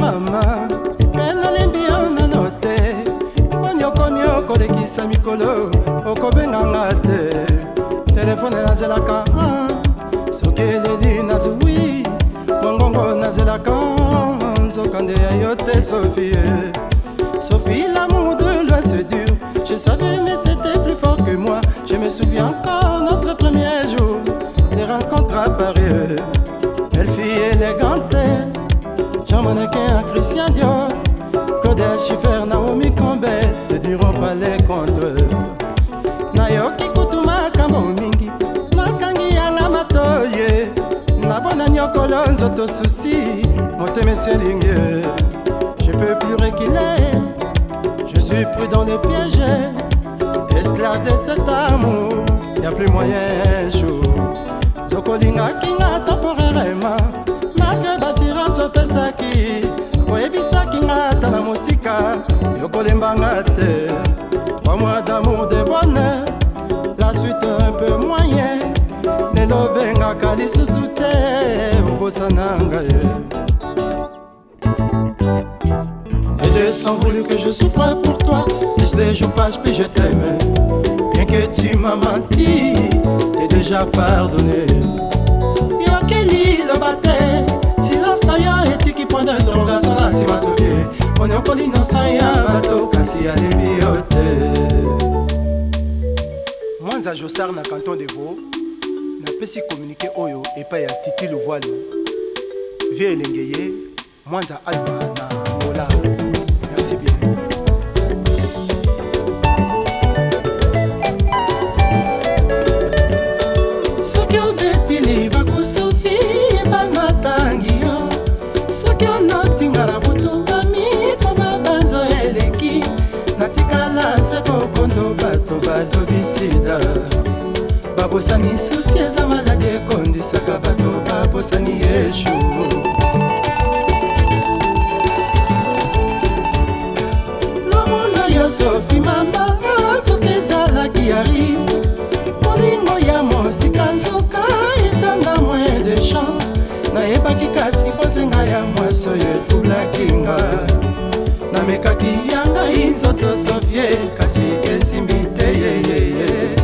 mama pena limbio na note onyokomi okolekisa mikolo okobenganga te telefone nazelaka soki eleli nazwi mongongo nazelaka nzokande ya yo te Sophie. Sophie, l'amour de loin c'est dur, je savais mais c'était plus fort que moi. Je me souviens encore notre premier jour des rencontres à Paris. Belle fille élégante, Jean Mannequin à Christian Dior, Claudia Schiffer, Naomi Campbell ne diront pas les contre. Nayoki kutuma kama mingi nakangi yanga matoye nabona nyokolo nzoto souci moteme selinge. Je peux plus reculer, je suis pris dans le piège, esclave de cet amour, y'a plus moyen chaud. Zokolinga kinga temporairement, malgré basira sopesaki, oebisa kinga tana musika, yokolembanga te. 3 mois d'amour de bonheur, la suite un peu moyen, lelo benga kali susute, obosananga ye. Et sans voulu que je souffre pour toi, plus les jours passent, plus je t'aime. Bien que tu m'as menti, t'es déjà pardonné. Yokeli le bate, silence tailleur et qui point d'interrogation là, si ma Sophie. On est au colline sans y'a bateau, cassi à l'ébiote. Mwanza Jossar na canton de Vaud, n'a pas si communiqué Oyo et pas y'a Titi le voile. Vieux Lengeye, Mwanza Alba na Mola. Babosani souci eza maladi ekondisaka bato babosani yeshu. Lomona yo Sophie mama soki ezalaki ya risque molingo ya mosika nzoka eza na moyen de chance. Nayebaki kasi bozenga ya mwaso yo etublaki nga namekaki ya ngai nzoto Sophie kasi esimbi te yeyeye.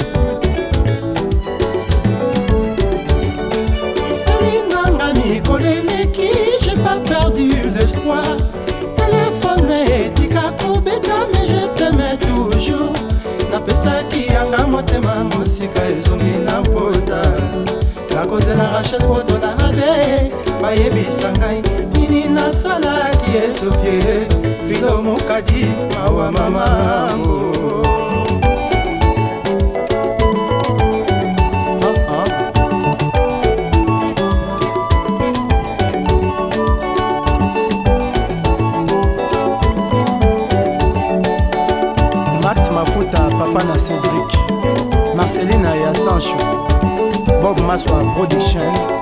J'ai pas perdu l'espoir. Téléphone etika kobeta mais je t'aimais toujours. Napesaki yanga motema mosika ezongi na mpota. Nakozela Rachel Boto na rabe bayebisa ngai nini nasalaki ye Sophie filo mokadi mawa mamango. Papa na Cédric, Marcelina ya Sancho, Bob Maswa Production.